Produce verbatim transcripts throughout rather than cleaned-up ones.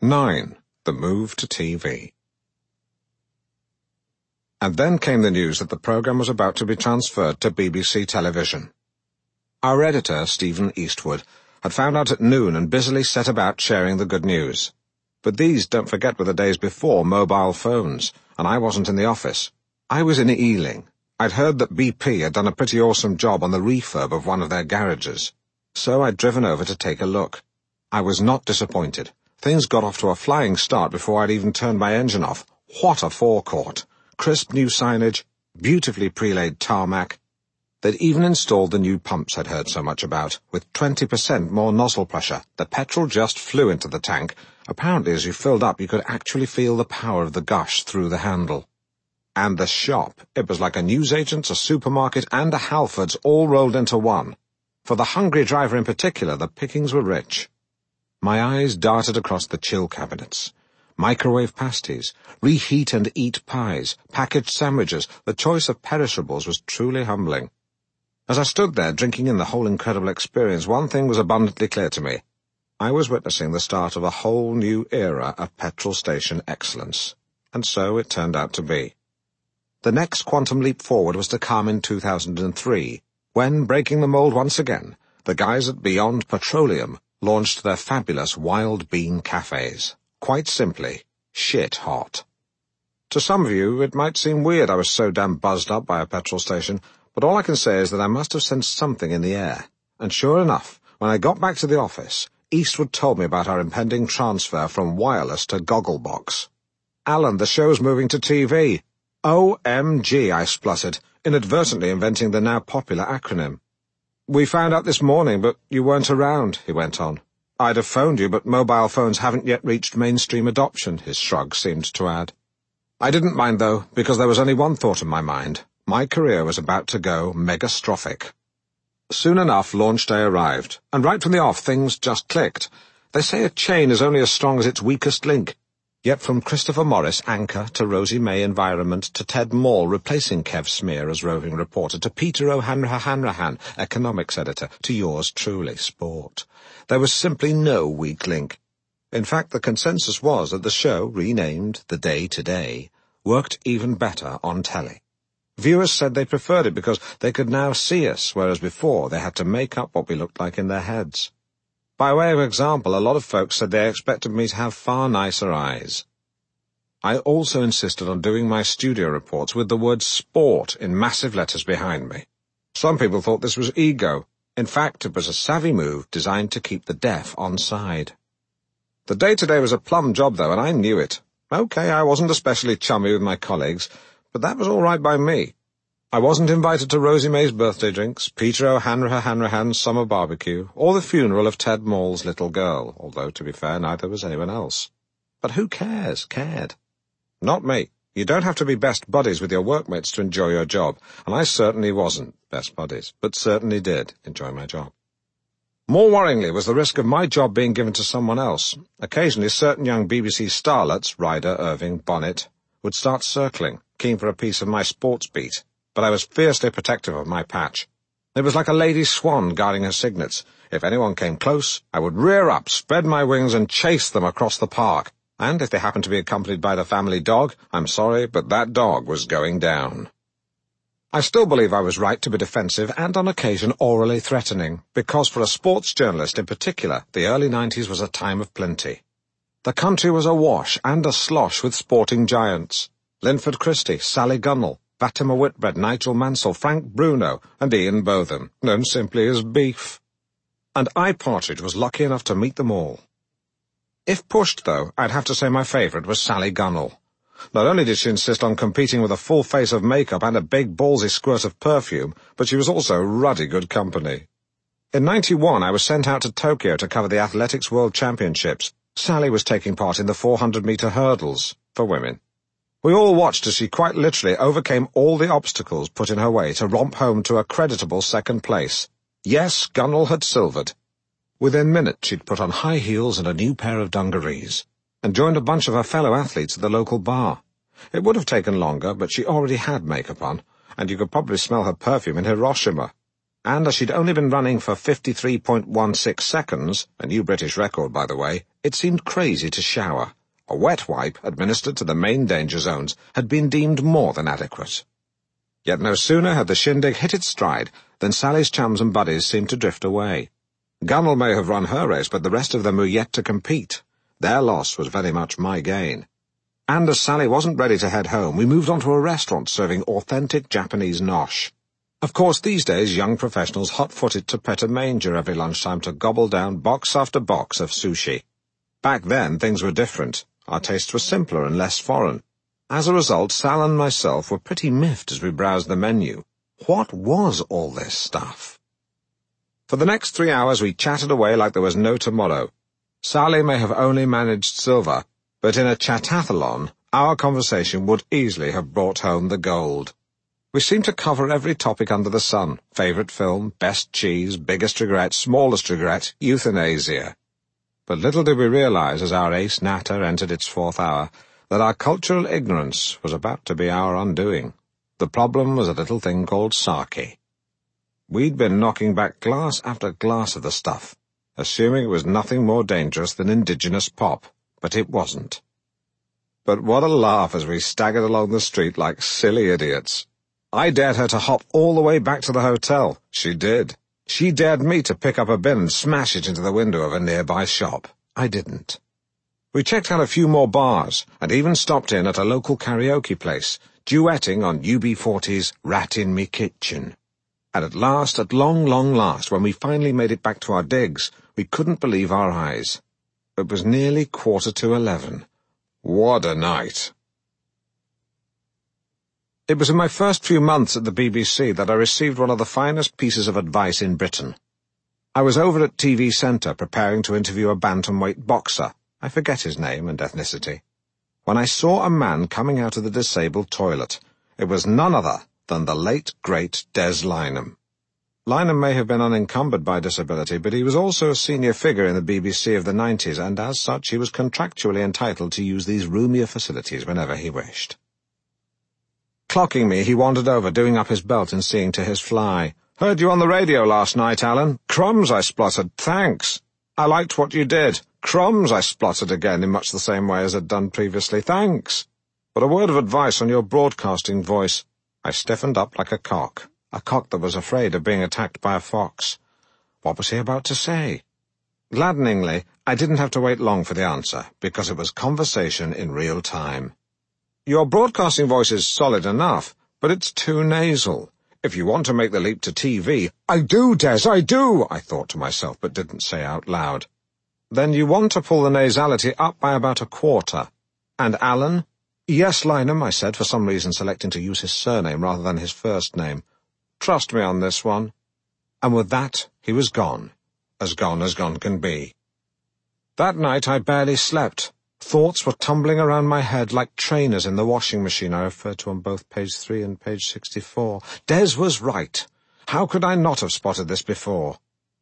nine. The move to T V. And then came the news that the programme was about to be transferred to B B C Television. Our editor, Stephen Eastwood, had found out at noon and busily set about sharing the good news. But these, don't forget, were the days before mobile phones, and I wasn't in the office. I was in Ealing. I'd heard that B P had done a pretty awesome job on the refurb of one of their garages, so I'd driven over to take a look. I was not disappointed. Things got off to a flying start before I'd even turned my engine off. What a forecourt! Crisp new signage, beautifully pre-laid tarmac. They'd even installed the new pumps I'd heard so much about, with twenty percent more nozzle pressure. The petrol just flew into the tank. Apparently, as you filled up, you could actually feel the power of the gush through the handle. And the shop, it was like a newsagent's, a supermarket, and a Halfords all rolled into one. For the hungry driver in particular, the pickings were rich. My eyes darted across the chill cabinets. Microwave pasties, reheat and eat pies, packaged sandwiches. The choice of perishables was truly humbling. As I stood there drinking in the whole incredible experience, one thing was abundantly clear to me. I was witnessing the start of a whole new era of petrol station excellence. And so it turned out to be. The next quantum leap forward was to come in two thousand three, when, breaking the mould once again, the guys at Beyond Petroleum launched their fabulous Wild Bean Cafes. Quite simply, shit hot. To some of you, it might seem weird I was so damn buzzed up by a petrol station, but all I can say is that I must have sensed something in the air. And sure enough, when I got back to the office, Eastwood told me about our impending transfer from wireless to Gogglebox. "Alan, the show's moving to T V. O M G, I spluttered, inadvertently inventing the now popular acronym. "We found out this morning, but you weren't around," he went on. "I'd have phoned you, but mobile phones haven't yet reached mainstream adoption," his shrug seemed to add. I didn't mind, though, because there was only one thought in my mind. My career was about to go megastrophic. Soon enough, launch day arrived, and right from the off, things just clicked. They say a chain is only as strong as its weakest link. Yet from Christopher Morris, anchor, to Rosie May, environment, to Ted Moore, replacing Kev Smear as roving reporter, to Peter O'Hanrahan, economics editor, to yours truly, sport. There was simply no weak link. In fact, the consensus was that the show, renamed The Day Today, worked even better on telly. Viewers said they preferred it because they could now see us, whereas before they had to make up what we looked like in their heads. By way of example, a lot of folks said they expected me to have far nicer eyes. I also insisted on doing my studio reports with the word sport in massive letters behind me. Some people thought this was ego. In fact, it was a savvy move designed to keep the deaf on side. The day-to-day was a plum job, though, and I knew it. Okay, I wasn't especially chummy with my colleagues, but that was all right by me. I wasn't invited to Rosie May's birthday drinks, Peter O'Hanrahan's summer barbecue, or the funeral of Ted Moore's little girl, although, to be fair, neither was anyone else. But who cares, cared? Not me. You don't have to be best buddies with your workmates to enjoy your job, and I certainly wasn't best buddies, but certainly did enjoy my job. More worryingly was the risk of my job being given to someone else. Occasionally, certain young B B C starlets, Ryder, Irving, Bonnet, would start circling, keen for a piece of my sports beat. But I was fiercely protective of my patch. It was like a lady swan guarding her cygnets. If anyone came close, I would rear up, spread my wings, and chase them across the park. And if they happened to be accompanied by the family dog, I'm sorry, but that dog was going down. I still believe I was right to be defensive and on occasion orally threatening, because for a sports journalist in particular, the early nineties was a time of plenty. The country was awash and a slosh with sporting giants. Linford Christie, Sally Gunnell, Fatima Whitbread, Nigel Mansell, Frank Bruno, and Ian Botham, known simply as Beef. And I, Partridge, was lucky enough to meet them all. If pushed, though, I'd have to say my favourite was Sally Gunnell. Not only did she insist on competing with a full face of makeup and a big ballsy squirt of perfume, but she was also ruddy good company. In ninety-one, I was sent out to Tokyo to cover the Athletics World Championships. Sally was taking part in the four hundred metre hurdles, for women. We all watched as she quite literally overcame all the obstacles put in her way to romp home to a creditable second place. Yes, Gunnell had silvered. Within minutes she'd put on high heels and a new pair of dungarees, and joined a bunch of her fellow athletes at the local bar. It would have taken longer, but she already had makeup on, and you could probably smell her perfume in Hiroshima. and as she'd only been running for fifty-three point one six seconds, a new British record, by the way, it seemed crazy to shower. A wet wipe administered to the main danger zones had been deemed more than adequate. Yet no sooner had the shindig hit its stride than Sally's chums and buddies seemed to drift away. Gunnell may have run her race, but the rest of them were yet to compete. Their loss was very much my gain. And as Sally wasn't ready to head home, we moved on to a restaurant serving authentic Japanese nosh. Of course, these days, young professionals hot-footed to pet a manger every lunchtime to gobble down box after box of sushi. Back then, things were different. Our tastes were simpler and less foreign. As a result, Sal and myself were pretty miffed as we browsed the menu. What was all this stuff? For the next three hours, we chatted away like there was no tomorrow. Sally may have only managed silver, but in a chatathlon, our conversation would easily have brought home the gold. We seemed to cover every topic under the sun: favourite film, best cheese, biggest regret, smallest regret, euthanasia. But little did we realise, as our ace natter entered its fourth hour, that our cultural ignorance was about to be our undoing. The problem was a little thing called sake. We'd been knocking back glass after glass of the stuff, assuming it was nothing more dangerous than indigenous pop, but it wasn't. But what a laugh as we staggered along the street like silly idiots. I dared her to hop all the way back to the hotel. She did. She dared me to pick up a bin and smash it into the window of a nearby shop. I didn't. We checked out a few more bars, and even stopped in at a local karaoke place, duetting on U B forty's Rat in Me Kitchen. And at last, at long, long last, when we finally made it back to our digs, we couldn't believe our eyes. It was nearly quarter to eleven. What a night! It was in my first few months at the B B C that I received one of the finest pieces of advice in Britain. I was over at T V Centre preparing to interview a bantamweight boxer, I forget his name and ethnicity, when I saw a man coming out of the disabled toilet. It was none other than the late, great Des Lynam. Lynam may have been unencumbered by disability, but he was also a senior figure in the B B C of the nineties, and as such he was contractually entitled to use these roomier facilities whenever he wished. Clocking me, he wandered over, doing up his belt and seeing to his fly. "Heard you on the radio last night, Alan." "Crumbs," I spluttered. "Thanks." "I liked what you did." "Crumbs," I spluttered again in much the same way as I'd done previously. "Thanks. But a word of advice on your broadcasting voice." I stiffened up like a cock, a cock that was afraid of being attacked by a fox. What was he about to say? Gladdeningly, I didn't have to wait long for the answer, because it was conversation in real time. "Your broadcasting voice is solid enough, but it's too nasal. If you want to make the leap to T V—" "I do, Des, I do," I thought to myself, but didn't say out loud. "Then you want to pull the nasality up by about a quarter. And Alan?" "Yes, Lynam," I said, for some reason selecting to use his surname rather than his first name. "Trust me on this one." And with that, he was gone, as gone as gone can be. That night I barely slept. Thoughts were tumbling around my head like trainers in the washing machine I referred to on both page three and page sixty-four. Des was right. How could I not have spotted this before?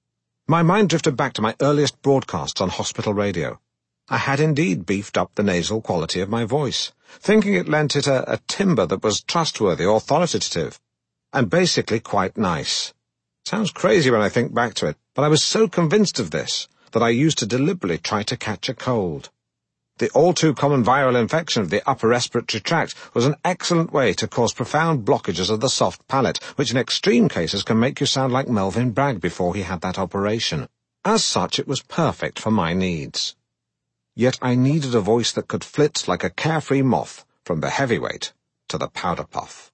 My mind drifted back to my earliest broadcasts on hospital radio. I had indeed beefed up the nasal quality of my voice, thinking it lent it a, a timbre that was trustworthy, authoritative, and basically quite nice. Sounds crazy when I think back to it, but I was so convinced of this that I used to deliberately try to catch a cold. The all-too-common viral infection of the upper respiratory tract was an excellent way to cause profound blockages of the soft palate, which in extreme cases can make you sound like Melvin Bragg before he had that operation. As such, it was perfect for my needs. Yet I needed a voice that could flit like a carefree moth from the heavyweight to the powder puff.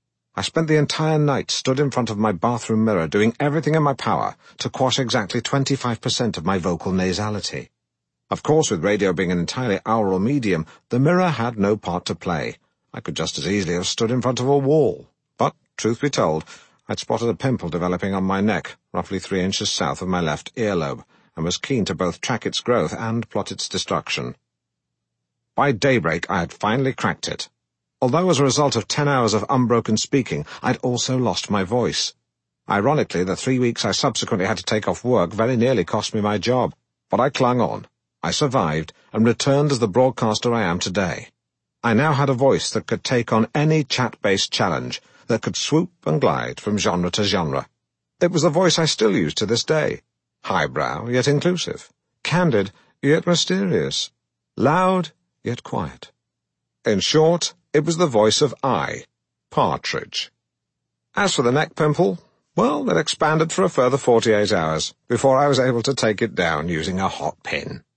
I spent the entire night stood in front of my bathroom mirror doing everything in my power to quash exactly twenty-five percent of my vocal nasality. Of course, with radio being an entirely aural medium, the mirror had no part to play. I could just as easily have stood in front of a wall. But, truth be told, I'd spotted a pimple developing on my neck, roughly three inches south of my left earlobe, and was keen to both track its growth and plot its destruction. By daybreak, I had finally cracked it. Although as a result of ten hours of unbroken speaking, I'd also lost my voice. Ironically, the three weeks I subsequently had to take off work very nearly cost me my job, but I clung on. I survived and returned as the broadcaster I am today. I now had a voice that could take on any chat-based challenge, that could swoop and glide from genre to genre. It was the voice I still use to this day. Highbrow, yet inclusive. Candid, yet mysterious. Loud, yet quiet. In short, it was the voice of I, Partridge. As for the neck pimple, well, it expanded for a further forty-eight hours before I was able to take it down using a hot pin.